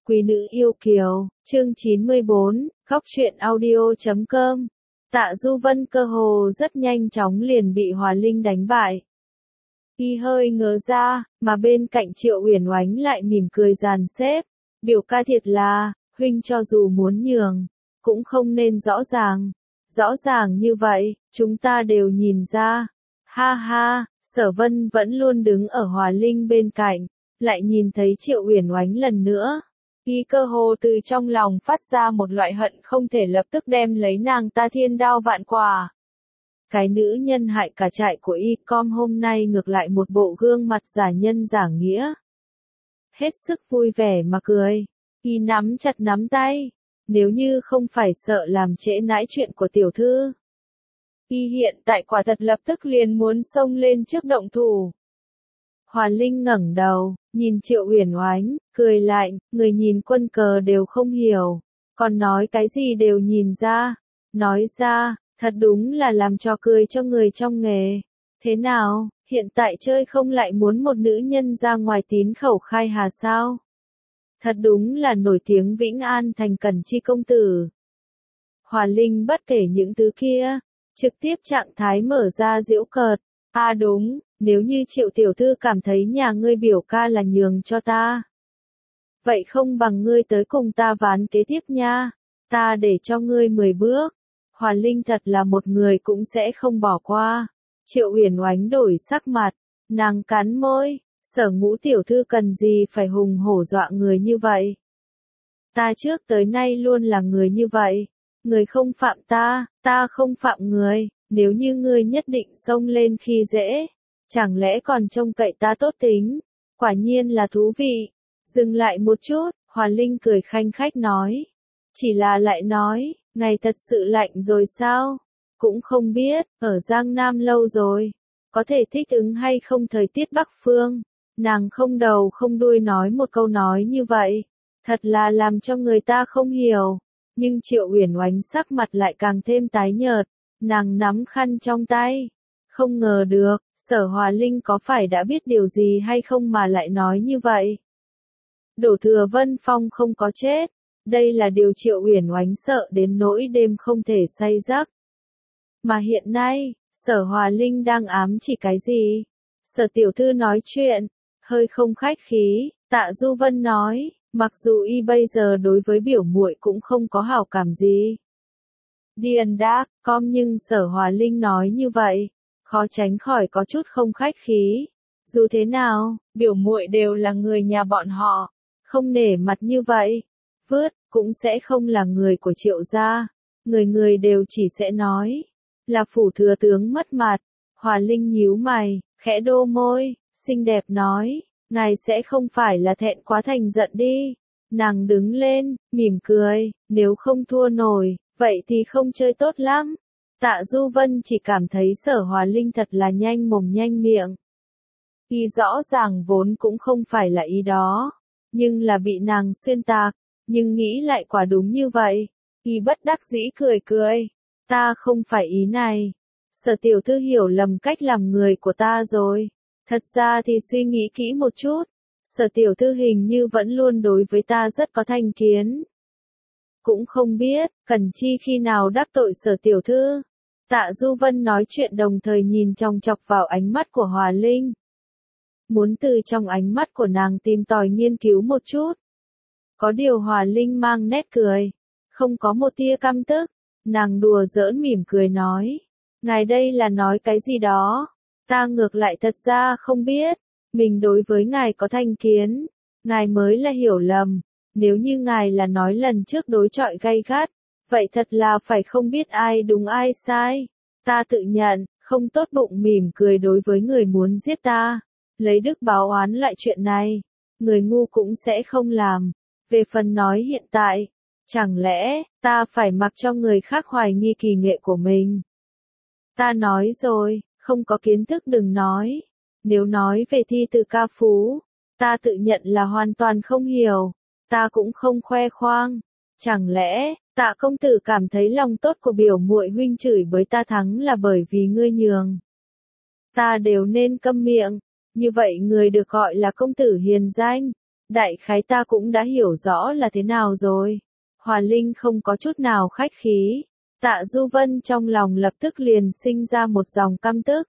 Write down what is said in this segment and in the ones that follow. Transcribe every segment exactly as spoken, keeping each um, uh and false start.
Quý nữ yêu kiều, chương chín mươi bốn, góc truyện audio chấm com. Tạ Du Vân cơ hồ rất nhanh chóng liền bị Hòa Linh đánh bại. Y hơi ngớ ra, mà bên cạnh Triệu Uyển Oánh lại mỉm cười dàn xếp. Biểu ca thiệt là, huynh cho dù muốn nhường, cũng không nên rõ ràng. Rõ ràng như vậy, chúng ta đều nhìn ra. Ha ha, Sở Vân vẫn luôn đứng ở Hòa Linh bên cạnh, lại nhìn thấy Triệu Uyển Oánh lần nữa. Y cơ hồ từ trong lòng phát ra một loại hận không thể lập tức đem lấy nàng ta thiên đao vạn quả. Cái nữ nhân hại cả trại của Y com hôm nay ngược lại một bộ gương mặt giả nhân giả nghĩa. Hết sức vui vẻ mà cười. Y nắm chặt nắm tay. Nếu như không phải sợ làm trễ nãi chuyện của tiểu thư, Y hiện tại quả thật lập tức liền muốn xông lên trước động thủ. Hòa Linh ngẩng đầu, nhìn Triệu Uyển Oánh, cười lạnh, người nhìn quân cờ đều không hiểu, còn nói cái gì đều nhìn ra. Nói ra, thật đúng là làm trò cười cho người trong nghề. Thế nào, hiện tại chơi không lại muốn một nữ nhân ra ngoài tín khẩu khai hà sao? Thật đúng là nổi tiếng Vĩnh An thành Cẩn Chi công tử. Hòa Linh bất kể những thứ kia, trực tiếp trạng thái mở ra giễu cợt. À đúng, nếu như Triệu tiểu thư cảm thấy nhà ngươi biểu ca là nhường cho ta, vậy không bằng ngươi tới cùng ta ván kế tiếp nha, ta để cho ngươi mười bước. Hòa Linh thật là một người cũng sẽ không bỏ qua. Triệu Uyển Oánh đổi sắc mặt, nàng cắn môi, Sở Ngũ tiểu thư cần gì phải hùng hổ dọa người như vậy. Ta trước tới nay luôn là người như vậy, người không phạm ta, ta không phạm người. Nếu như ngươi nhất định xông lên khi dễ, chẳng lẽ còn trông cậy ta tốt tính? Quả nhiên là thú vị. Dừng lại một chút, Hòa Linh cười khanh khách nói. Chỉ là lại nói, ngày thật sự lạnh rồi sao? Cũng không biết, ở Giang Nam lâu rồi, có thể thích ứng hay không thời tiết Bắc Phương? Nàng không đầu không đuôi nói một câu nói như vậy, thật là làm cho người ta không hiểu. Nhưng Triệu Uyển Oánh sắc mặt lại càng thêm tái nhợt. Nàng nắm khăn trong tay. Không ngờ được, Sở Hòa Linh có phải đã biết điều gì hay không mà lại nói như vậy. Đổ Thừa Vân Phong không có chết. Đây là điều Triệu Uyển Oánh sợ đến nỗi đêm không thể say giấc. Mà hiện nay, Sở Hòa Linh đang ám chỉ cái gì? Sở tiểu thư nói chuyện, hơi không khách khí, Tạ Du Vân nói, mặc dù y bây giờ đối với biểu muội cũng không có hảo cảm gì. Điền Đác, com nhưng Sở Hòa Linh nói như vậy, khó tránh khỏi có chút không khách khí. Dù thế nào, biểu muội đều là người nhà bọn họ, không nể mặt như vậy, vứt, cũng sẽ không là người của Triệu gia. Người người đều chỉ sẽ nói, là phủ thừa tướng mất mặt. Hòa Linh nhíu mày, khẽ đô môi, xinh đẹp nói, ngài sẽ không phải là thẹn quá thành giận đi. Nàng đứng lên, mỉm cười, nếu không thua nổi, vậy thì không chơi tốt lắm. Tạ Du Vân chỉ cảm thấy Sở Hòa Linh thật là nhanh mồm nhanh miệng. Y rõ ràng vốn cũng không phải là ý đó, nhưng là bị nàng xuyên tạc, nhưng nghĩ lại quả đúng như vậy. Y bất đắc dĩ cười cười, ta không phải ý này. Sở tiểu thư hiểu lầm cách làm người của ta rồi. Thật ra thì suy nghĩ kỹ một chút, Sở tiểu thư hình như vẫn luôn đối với ta rất có thành kiến. Cũng không biết, Cẩn Chi khi nào đắc tội Sở tiểu thư. Tạ Du Vân nói chuyện đồng thời nhìn chòng chọc vào ánh mắt của Hòa Linh. Muốn từ trong ánh mắt của nàng tìm tòi nghiên cứu một chút. Có điều Hòa Linh mang nét cười, không có một tia căm tức. Nàng đùa giỡn mỉm cười nói, ngài đây là nói cái gì đó? Ta ngược lại thật ra không biết, mình đối với ngài có thành kiến, ngài mới là hiểu lầm. Nếu như ngài là nói lần trước đối chọi gay gắt, vậy thật là phải không biết ai đúng ai sai. Ta tự nhận, không tốt bụng mỉm cười đối với người muốn giết ta, lấy đức báo oán loại chuyện này, người ngu cũng sẽ không làm. Về phần nói hiện tại, chẳng lẽ, ta phải mặc cho người khác hoài nghi kỳ nghệ của mình? Ta nói rồi, không có kiến thức đừng nói. Nếu nói về thi từ ca phú, ta tự nhận là hoàn toàn không hiểu. Ta cũng không khoe khoang. Chẳng lẽ, Tạ công tử cảm thấy lòng tốt của biểu muội huynh chửi bới ta thắng là bởi vì ngươi nhường? Ta đều nên câm miệng. Như vậy người được gọi là công tử hiền danh. Đại khái ta cũng đã hiểu rõ là thế nào rồi. Hòa Linh không có chút nào khách khí. Tạ Du Vân trong lòng lập tức liền sinh ra một dòng căm tức.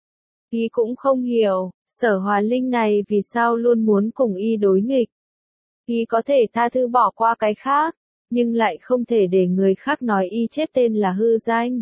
Y cũng không hiểu, Sở Hòa Linh này vì sao luôn muốn cùng y đối nghịch. Y có thể tha thứ bỏ qua cái khác, nhưng lại không thể để người khác nói y chết tên là hư danh.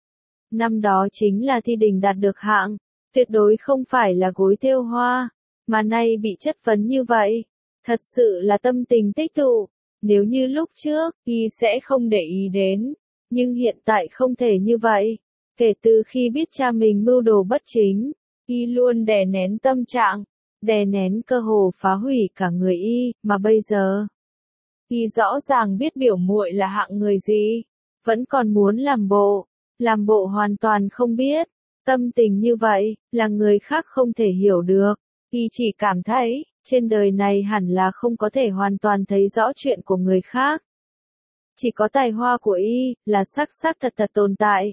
Năm đó chính là thi đình đạt được hạng, tuyệt đối không phải là gối thêu hoa, mà nay bị chất vấn như vậy, thật sự là tâm tình tích tụ. Nếu như lúc trước, y sẽ không để ý đến, nhưng hiện tại không thể như vậy. Kể từ khi biết cha mình mưu đồ bất chính, y luôn đè nén tâm trạng, đè nén cơ hồ phá hủy cả người y, mà bây giờ, y rõ ràng biết biểu muội là hạng người gì, vẫn còn muốn làm bộ, làm bộ hoàn toàn không biết. Tâm tình như vậy, là người khác không thể hiểu được. Y chỉ cảm thấy, trên đời này hẳn là không có thể hoàn toàn thấy rõ chuyện của người khác. Chỉ có tài hoa của y, là sắc sắc thật thật tồn tại.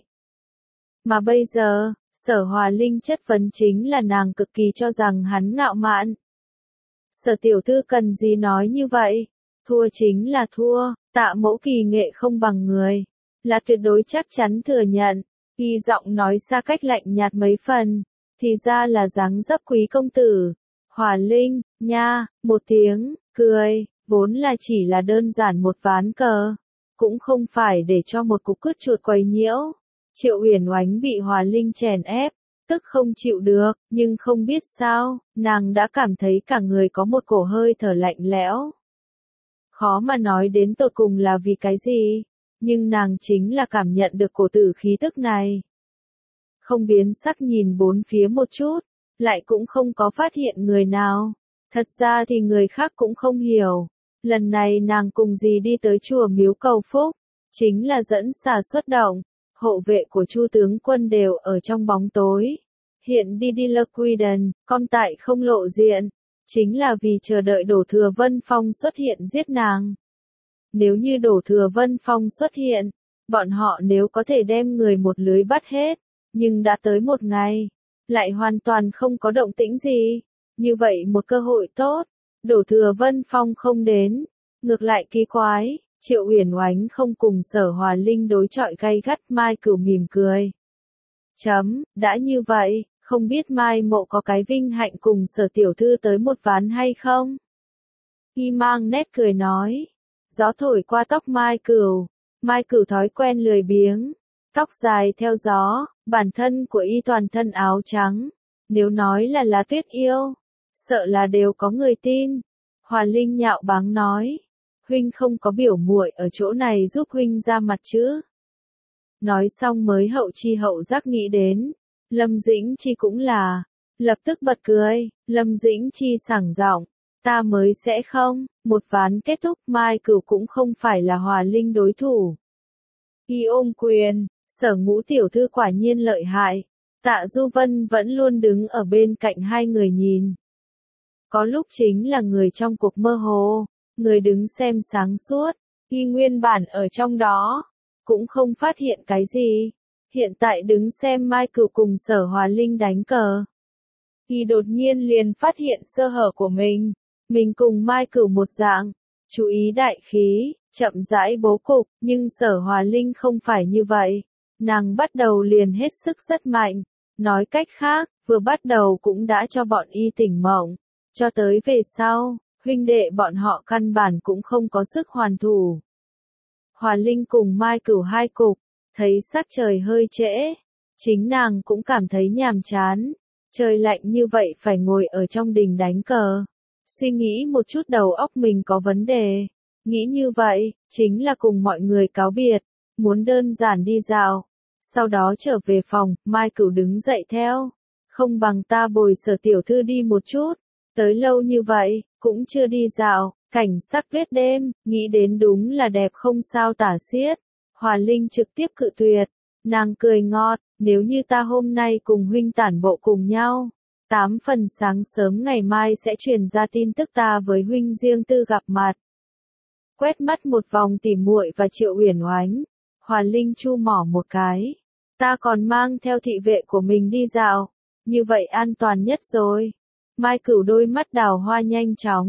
Mà bây giờ, Sở Hòa Linh chất vấn chính là nàng cực kỳ cho rằng hắn ngạo mạn. Sở tiểu thư cần gì nói như vậy? Thua chính là thua, Tạ Mẫu kỳ nghệ không bằng người. Là tuyệt đối chắc chắn thừa nhận. Y giọng nói xa cách lạnh nhạt mấy phần. Thì ra là dáng dấp quý công tử. Hòa Linh, nha, một tiếng, cười, vốn là chỉ là đơn giản một ván cờ. Cũng không phải để cho một cục cứt chuột quấy nhiễu. Triệu Uyển Oánh bị Hòa Linh chèn ép, tức không chịu được, nhưng không biết sao, nàng đã cảm thấy cả người có một cổ hơi thở lạnh lẽo. Khó mà nói đến tột cùng là vì cái gì, nhưng nàng chính là cảm nhận được cổ tử khí tức này. Không biến sắc nhìn bốn phía một chút, lại cũng không có phát hiện người nào. Thật ra thì người khác cũng không hiểu. Lần này nàng cùng dì đi tới chùa miếu cầu phúc, chính là dẫn xà xuất động. Hộ vệ của Chu tướng quân đều ở trong bóng tối. Hiện đi đi Loquiden, con tại không lộ diện, chính là vì chờ đợi Đổ Thừa Vân Phong xuất hiện giết nàng. Nếu như Đổ Thừa Vân Phong xuất hiện, bọn họ nếu có thể đem người một lưới bắt hết, nhưng đã tới một ngày, lại hoàn toàn không có động tĩnh gì. Như vậy một cơ hội tốt, Đổ Thừa Vân Phong không đến, ngược lại kỳ quái. Triệu Uyển Oánh không cùng Sở Hòa Linh đối chọi gay gắt, Mai Cửu mỉm cười. Chấm, đã như vậy, không biết Mai Mộ có cái vinh hạnh cùng Sở tiểu thư tới một ván hay không? Y mang nét cười nói. Gió thổi qua tóc Mai Cửu, Mai Cửu thói quen lười biếng, tóc dài theo gió, bản thân của y toàn thân áo trắng. Nếu nói là lá tuyết yêu, sợ là đều có người tin. Hòa Linh nhạo báng nói. Huynh không có biểu muội ở chỗ này giúp huynh ra mặt chứ. Nói xong mới hậu chi hậu giác nghĩ đến. Lâm Dĩnh Chi cũng là. Lập tức bật cười, Lâm Dĩnh Chi sảng giọng. Ta mới sẽ không, một ván kết thúc Mai Cửu cũng không phải là Hòa Linh đối thủ. Y ôm quyền, Sở Ngũ tiểu thư quả nhiên lợi hại. Tạ Du Vân vẫn luôn đứng ở bên cạnh hai người nhìn. Có lúc chính là người trong cuộc mơ hồ. Người đứng xem sáng suốt, y nguyên bản ở trong đó, cũng không phát hiện cái gì. Hiện tại đứng xem Mai Cửu cùng Sở Hòa Linh đánh cờ. Y đột nhiên liền phát hiện sơ hở của mình. Mình cùng Mai Cửu một dạng, chú ý đại khí, chậm rãi bố cục, nhưng Sở Hòa Linh không phải như vậy. Nàng bắt đầu liền hết sức rất mạnh. Nói cách khác, vừa bắt đầu cũng đã cho bọn y tỉnh mộng. Cho tới về sau, huynh đệ bọn họ căn bản cũng không có sức hoàn thủ. Hòa Linh cùng Mai Cửu hai cục, thấy sắc trời hơi trễ, chính nàng cũng cảm thấy nhàm chán, trời lạnh như vậy phải ngồi ở trong đình đánh cờ. Suy nghĩ một chút đầu óc mình có vấn đề, nghĩ như vậy, chính là cùng mọi người cáo biệt, muốn đơn giản đi dạo, sau đó trở về phòng. Mai Cửu đứng dậy theo, không bằng ta bồi Sở tiểu thư đi một chút. Tới lâu như vậy, cũng chưa đi dạo, cảnh sắc tuyết đêm, nghĩ đến đúng là đẹp không sao tả xiết. Hòa Linh trực tiếp cự tuyệt, nàng cười ngọt, nếu như ta hôm nay cùng huynh tản bộ cùng nhau, tám phần sáng sớm ngày mai sẽ truyền ra tin tức ta với huynh riêng tư gặp mặt. Quét mắt một vòng tỉ muội và Triệu Uyển Oánh, Hòa Linh chu mỏ một cái, ta còn mang theo thị vệ của mình đi dạo, như vậy an toàn nhất rồi. Mai Cửu đôi mắt đào hoa nhanh chóng,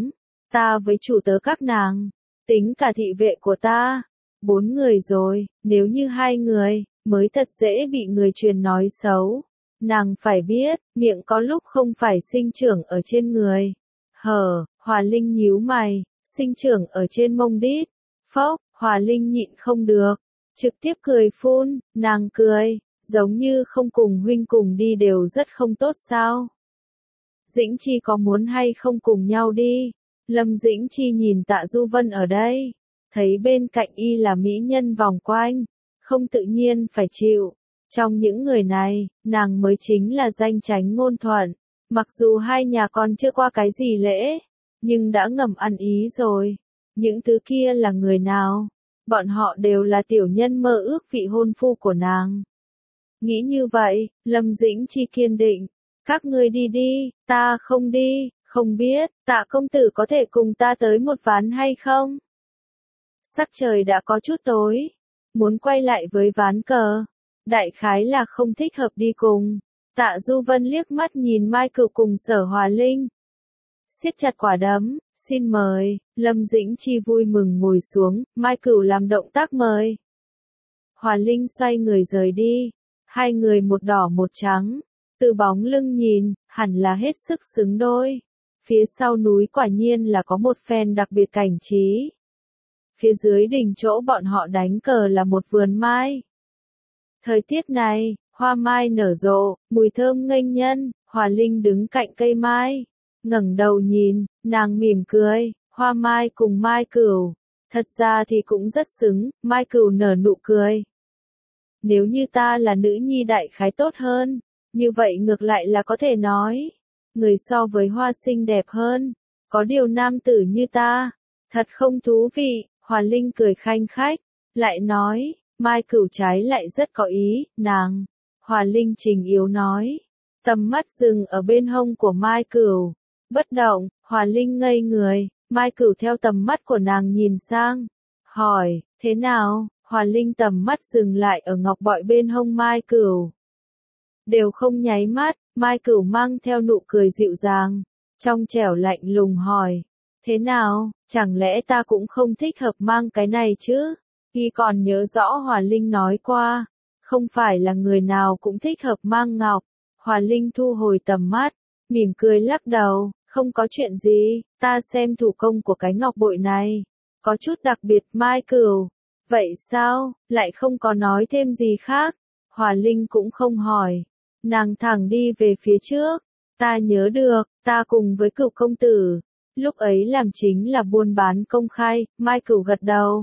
ta với chủ tớ các nàng, tính cả thị vệ của ta, bốn người rồi, nếu như hai người, mới thật dễ bị người truyền nói xấu. Nàng phải biết, miệng có lúc không phải sinh trưởng ở trên người. Hờ, Hòa Linh nhíu mày, sinh trưởng ở trên mông đít. Phốc, Hòa Linh nhịn không được, trực tiếp cười phun, nàng cười, giống như không cùng huynh cùng đi đều rất không tốt sao. Dĩnh Chi có muốn hay không cùng nhau đi? Lâm Dĩnh Chi nhìn Tạ Du Vân ở đây, thấy bên cạnh y là mỹ nhân vòng quanh, không tự nhiên phải chịu. Trong những người này, nàng mới chính là danh chánh ngôn thuận. Mặc dù hai nhà con chưa qua cái gì lễ, nhưng đã ngầm ăn ý rồi. Những thứ kia là người nào? Bọn họ đều là tiểu nhân mơ ước vị hôn phu của nàng. Nghĩ như vậy, Lâm Dĩnh Chi kiên định. Các ngươi đi đi, ta không đi, không biết, Tạ công tử có thể cùng ta tới một ván hay không? Sắc trời đã có chút tối, muốn quay lại với ván cờ. Đại khái là không thích hợp đi cùng. Tạ Du Vân liếc mắt nhìn Mai Cửu cùng Sở Hòa Linh. Siết chặt quả đấm, xin mời, Lâm Dĩnh Chi vui mừng ngồi xuống, Mai Cửu làm động tác mời. Hòa Linh xoay người rời đi, hai người một đỏ một trắng, từ bóng lưng nhìn, hẳn là hết sức xứng đôi. Phía sau núi quả nhiên là có một phen đặc biệt cảnh trí. Phía dưới đỉnh chỗ bọn họ đánh cờ là một vườn mai. Thời tiết này, hoa mai nở rộ, mùi thơm nghênh nhân, Hòa Linh đứng cạnh cây mai, ngẩng đầu nhìn, nàng mỉm cười, hoa mai cùng Mai Cửu, thật ra thì cũng rất xứng, Mai Cửu nở nụ cười. Nếu như ta là nữ nhi đại khái tốt hơn, như vậy ngược lại là có thể nói, người so với hoa xinh đẹp hơn, có điều nam tử như ta, thật không thú vị, Hòa Linh cười khanh khách, lại nói. Mai Cửu trái lại rất có ý, nàng. Hòa Linh trình yếu nói. Tầm mắt dừng ở bên hông của Mai Cửu. Bất động, Hòa Linh ngây người, Mai Cửu theo tầm mắt của nàng nhìn sang. Hỏi, thế nào? Hòa Linh tầm mắt dừng lại ở ngọc bội bên hông Mai Cửu. Đều không nháy mắt, Mai Cửu mang theo nụ cười dịu dàng. Trong trẻo lạnh lùng hỏi. Thế nào, chẳng lẽ ta cũng không thích hợp mang cái này chứ? Y còn nhớ rõ Hòa Linh nói qua, không phải là người nào cũng thích hợp mang ngọc. Hòa Linh thu hồi tầm mắt, mỉm cười lắc đầu, không có chuyện gì, ta xem thủ công của cái ngọc bội này, có chút đặc biệt. Mai Cửu, vậy sao, lại không có nói thêm gì khác? Hòa Linh cũng không hỏi, nàng thẳng đi về phía trước, ta nhớ được, ta cùng với Cửu công tử, lúc ấy làm chính là buôn bán công khai. Mai Cửu gật đầu.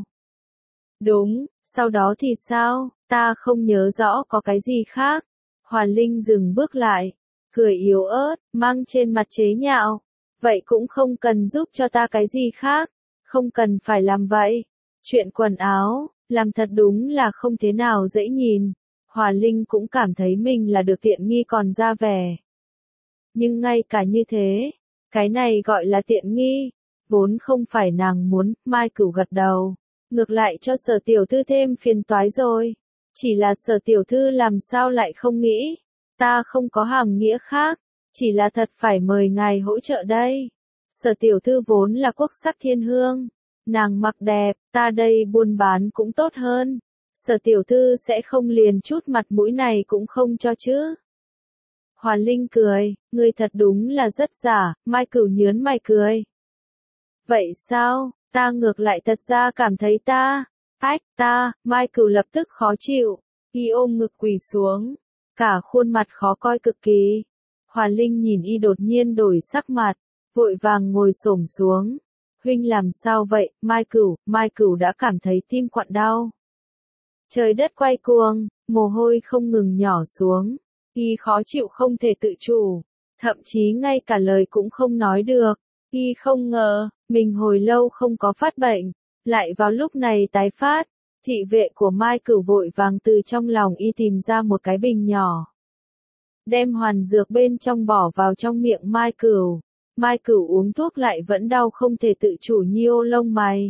Đúng, sau đó thì sao, ta không nhớ rõ có cái gì khác. Hòa Linh dừng bước lại, cười yếu ớt, mang trên mặt chế nhạo. Vậy cũng không cần giúp cho ta cái gì khác, không cần phải làm vậy. Chuyện quần áo, làm thật đúng là không thế nào dễ nhìn. Hòa Linh cũng cảm thấy mình là được tiện nghi còn ra vẻ. Nhưng ngay cả như thế, cái này gọi là tiện nghi, vốn không phải nàng muốn. Mai Cửu gật đầu. Ngược lại cho Sở tiểu thư thêm phiền toái rồi. Chỉ là Sở tiểu thư làm sao lại không nghĩ. Ta không có hàm nghĩa khác. Chỉ là thật phải mời ngài hỗ trợ đây. Sở tiểu thư vốn là quốc sắc thiên hương. Nàng mặc đẹp, ta đây buôn bán cũng tốt hơn. Sở tiểu thư sẽ không liền chút mặt mũi này cũng không cho chứ. Hòa Linh cười, ngươi thật đúng là rất giả. Mai Cửu nhớn mày cười. Vậy sao? Ta ngược lại thật ra cảm thấy ta, ách ta, Mai Cửu lập tức khó chịu, y ôm ngực quỳ xuống, cả khuôn mặt khó coi cực kỳ. Hòa Linh nhìn y đột nhiên đổi sắc mặt, vội vàng ngồi xổm xuống. Huynh làm sao vậy? Mai Cửu, Mai Cửu đã cảm thấy tim quặn đau. Trời đất quay cuồng, mồ hôi không ngừng nhỏ xuống, y khó chịu không thể tự chủ, thậm chí ngay cả lời cũng không nói được. Y không ngờ, mình hồi lâu không có phát bệnh, lại vào lúc này tái phát. Thị vệ của Mai Cửu vội vàng từ trong lòng y tìm ra một cái bình nhỏ. Đem hoàn dược bên trong bỏ vào trong miệng Mai Cửu. Mai Cửu uống thuốc lại vẫn đau không thể tự chủ nhíu lông mày.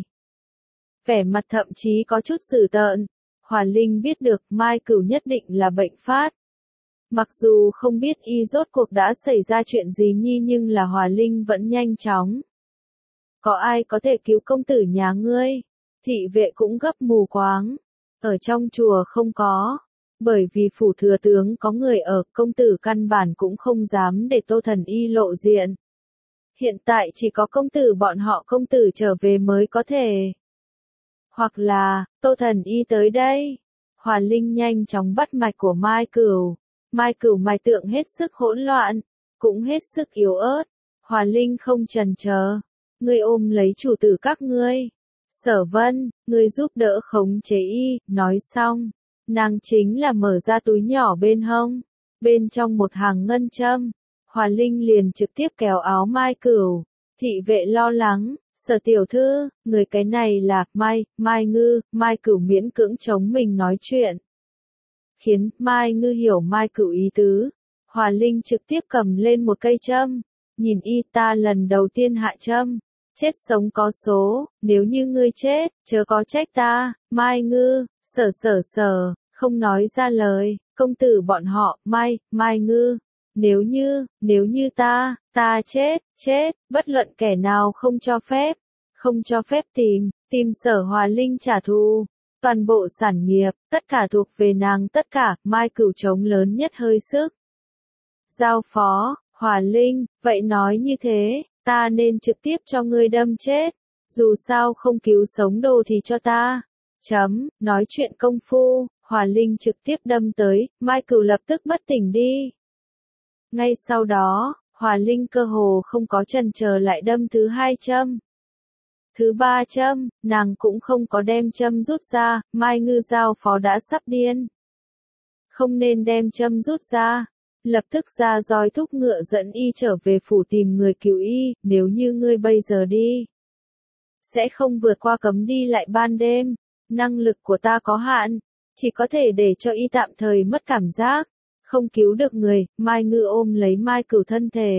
Vẻ mặt thậm chí có chút dữ tợn. Hòa Linh biết được Mai Cửu nhất định là bệnh phát. Mặc dù không biết y rốt cuộc đã xảy ra chuyện gì nhi nhưng là Hòa Linh vẫn nhanh chóng có ai có thể cứu công tử nhà ngươi? Thị vệ cũng gấp mù quáng. Ở trong chùa không có. Bởi vì phủ thừa tướng có người ở, công tử căn bản cũng không dám để Tô Thần Y lộ diện. Hiện tại chỉ có công tử bọn họ công tử trở về mới có thể. Hoặc là, Tô Thần Y tới đây. Hòa Linh nhanh chóng bắt mạch của Mai Cửu. Mai Cửu mạch tượng hết sức hỗn loạn, cũng hết sức yếu ớt. Hòa Linh không chần chờ. Ngươi ôm lấy chủ tử các ngươi. Sở Vân, ngươi giúp đỡ khống chế y, nói xong. Nàng chính là mở ra túi nhỏ bên hông. Bên trong một hàng ngân châm. Hòa Linh liền trực tiếp kéo áo Mai Cửu. Thị vệ lo lắng. Sở tiểu thư, người cái này là Mai, Mai Ngư, Mai Cửu miễn cưỡng chống mình nói chuyện. Khiến Mai Ngư hiểu Mai Cửu ý tứ. Hòa Linh trực tiếp cầm lên một cây châm. Nhìn y ta lần đầu tiên hạ châm. Chết sống có số, nếu như ngươi chết, chớ có trách ta, Mai Ngư, sở sở sở, không nói ra lời, công tử bọn họ, Mai, Mai Ngư. Nếu như, nếu như ta, ta chết, chết, bất luận kẻ nào không cho phép, không cho phép tìm, tìm Sở Hòa Linh trả thù. Toàn bộ sản nghiệp, tất cả thuộc về nàng tất cả, Mai Cửu chống lớn nhất hơi sức. Giao phó, Hòa Linh, vậy nói như thế, ta nên trực tiếp cho ngươi đâm chết, dù sao không cứu sống đồ thì cho ta. Chấm, nói chuyện công phu, Hòa Linh trực tiếp đâm tới, Mai Cửu lập tức bất tỉnh đi. Ngay sau đó, Hòa Linh cơ hồ không có chần chờ lại đâm thứ hai châm. Thứ ba châm, nàng cũng không có đem châm rút ra, Mai Ngư giao phó đã sắp điên. Không nên đem châm rút ra, lập tức ra roi thúc ngựa dẫn y trở về phủ tìm người cứu y, nếu như ngươi bây giờ đi. Sẽ không vượt qua cấm đi lại ban đêm, năng lực của ta có hạn, chỉ có thể để cho y tạm thời mất cảm giác. Không cứu được người, Mai Ngư ôm lấy Mai Cửu thân thể.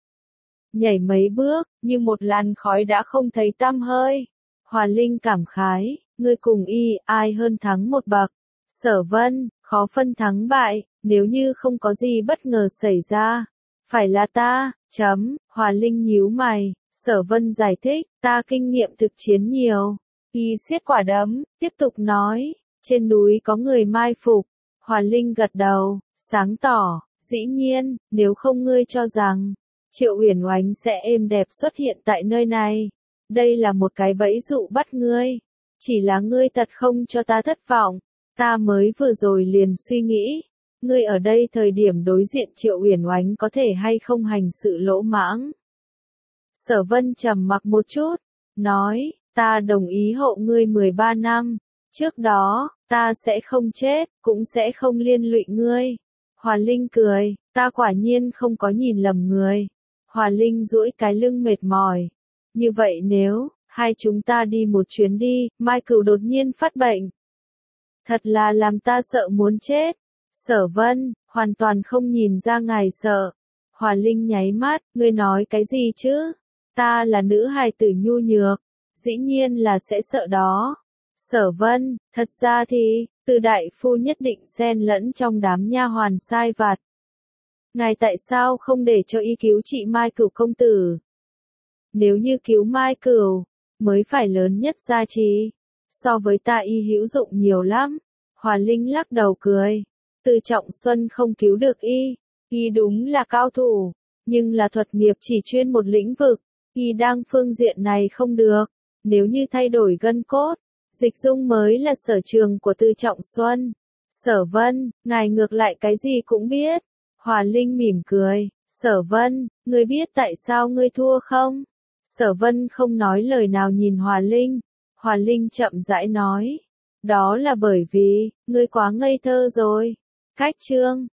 Nhảy mấy bước, như một làn khói đã không thấy tăm hơi. Hòa Linh cảm khái, ngươi cùng y, ai hơn thắng một bậc. Sở Vân, khó phân thắng bại, nếu như không có gì bất ngờ xảy ra. Phải là ta, chấm, Hòa Linh nhíu mày, Sở Vân giải thích, ta kinh nghiệm thực chiến nhiều. Y siết quả đấm, tiếp tục nói, trên núi có người mai phục. Hòa Linh gật đầu, sáng tỏ, dĩ nhiên, nếu không ngươi cho rằng, Triệu Uyển Oánh sẽ êm đẹp xuất hiện tại nơi này. Đây là một cái bẫy dụ bắt ngươi. Chỉ là ngươi thật không cho ta thất vọng. Ta mới vừa rồi liền suy nghĩ. Ngươi ở đây thời điểm đối diện Triệu Uyển Oánh có thể hay không hành sự lỗ mãng. Sở Vân trầm mặc một chút. Nói, ta đồng ý hộ ngươi mười ba năm. Trước đó, ta sẽ không chết, cũng sẽ không liên lụy ngươi. Hòa Linh cười, ta quả nhiên không có nhìn lầm người. Hòa Linh duỗi cái lưng mệt mỏi. Như vậy nếu, hai chúng ta đi một chuyến đi, Mai Cửu đột nhiên phát bệnh. Thật là làm ta sợ muốn chết. Sở Vân, hoàn toàn không nhìn ra ngài sợ. Hòa Linh nháy mắt, ngươi nói cái gì chứ? Ta là nữ hài tử nhu nhược. Dĩ nhiên là sẽ sợ đó. Sở Vân, thật ra thì, Từ đại phu nhất định xen lẫn trong đám nha hoàn sai vặt. Ngài tại sao không để cho y cứu trị Mai Cửu công tử? Nếu như cứu Mai Cửu, mới phải lớn nhất gia trì. So với ta y hữu dụng nhiều lắm. Hòa Linh lắc đầu cười. Từ Trọng Xuân không cứu được y. Y đúng là cao thủ, nhưng là thuật nghiệp chỉ chuyên một lĩnh vực. Y đang phương diện này không được. Nếu như thay đổi gân cốt, Dịch Dung mới là sở trường của Từ Trọng Xuân. Sở Vân, ngài ngược lại cái gì cũng biết. Hòa Linh mỉm cười. Sở Vân, ngươi biết tại sao ngươi thua không? Sở Vân không nói lời nào nhìn Hòa Linh. Hòa Linh chậm rãi nói. Đó là bởi vì, ngươi quá ngây thơ rồi. Cách chương.